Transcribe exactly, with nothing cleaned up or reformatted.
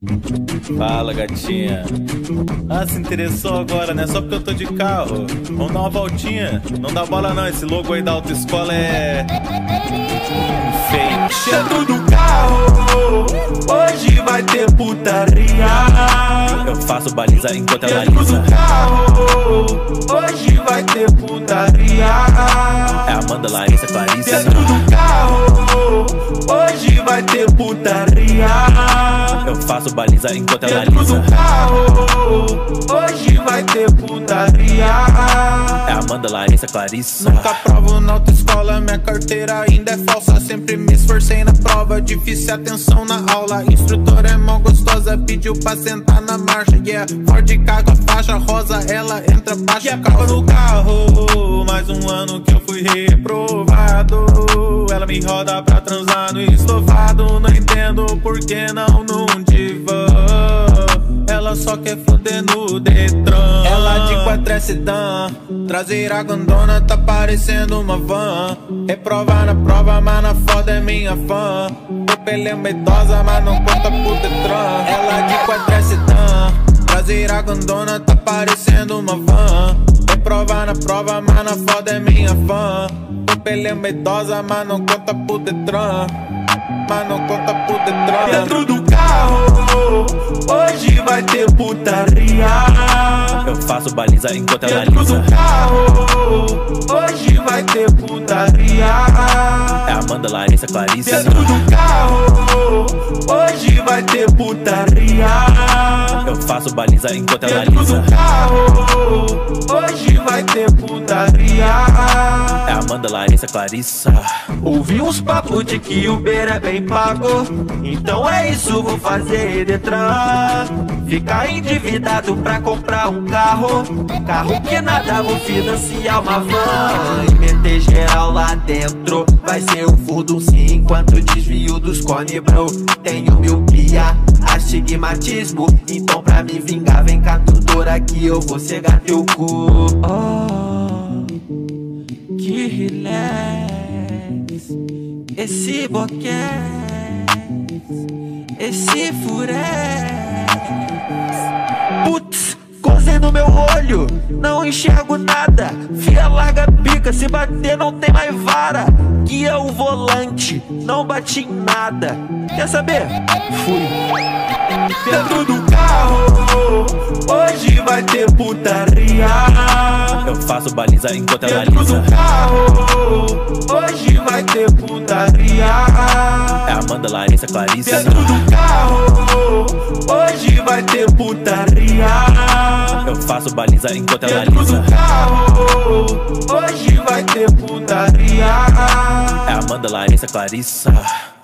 Fala, gatinha. Ah, se interessou agora, né? Só porque eu tô de carro. Vamos dar uma voltinha. Não dá bola não, esse logo aí da autoescola é... enfeite. Dentro do carro, hoje vai ter putaria. Eu faço baliza enquanto ela Dentro alisa. do carro, hoje vai ter putaria. É Amanda, Larissa, Clarissa. Dentro do carro, hoje vai ter putaria. Eu faço baliza enquanto ela Dentro alisa. do carro, hoje vai ter putaria. É Amanda, Larissa, Clarissa. Nunca provo na autoescola, minha carteira ainda é falsa. Sempre me esforcei na prova, difícil atenção na aula. Instrutora é mó gostosa, pediu pra sentar na marcha. Yeah, Ford caga a faixa rosa, ela entra baixa. Yeah, capa no carro, mais um ano que eu fui reprovado. Ela me roda pra transar no estofado. Não entendo por que não num divã. Ela só quer foder no Detran. Ela de quatro é sedã, traseira grandona, tá parecendo uma van. Reprova na prova, mas na foda é minha fã. Pele é idosa, mas não conta pro Detran. Ela de quatro é sedã, traseira grandona, tá parecendo uma van. Reprova na prova, mas na foda é minha fã. Pele é idosa, mas não conta pro Detran. Mas não conta pro Detran. Dentro do carro, hoje vai ter putaria. Eu faço baliza enquanto ela Dentro alisa. do carro, hoje vai ter putaria. É Amanda, Larissa, Clarissa. Dentro do carro, hoje vai ter putaria. Eu faço baliza enquanto ela Dentro alisa. do carro, hoje vai ter putaria. É Amanda, Larissa, Clarissa. Ouvi uns papos de que o Uber é bem pago. Então é isso, vou fazer Detran. Ficar endividado pra comprar um carro. Carro que nada, vou financiar uma van. E meter geral lá dentro. Vai ser o furdo sim, enquanto desvio dos cone, bro. Tenho miopia, astigmatismo. Então pra me vingar, vem cá tutor aqui, eu vou cegar teu cu. Oh, que relax. Esse boquete, esse furex. Putz, cozei no meu olho, não enxergo nada. Fia larga pica, se bater não tem mais vara. Guia o volante, não bati em nada. Quer saber? Fui. Dentro do carro, hoje vai ter putaria. Eu faço baliza enquanto ela Dentro alisa. do carro, hoje vai ter putaria. É Amanda, Larissa, Clarissa. Dentro do carro, hoje vai ter putaria. Eu faço baliza enquanto ela Dentro alisa. do carro, hoje vai ter putaria. É Amanda, Larissa, Clarissa.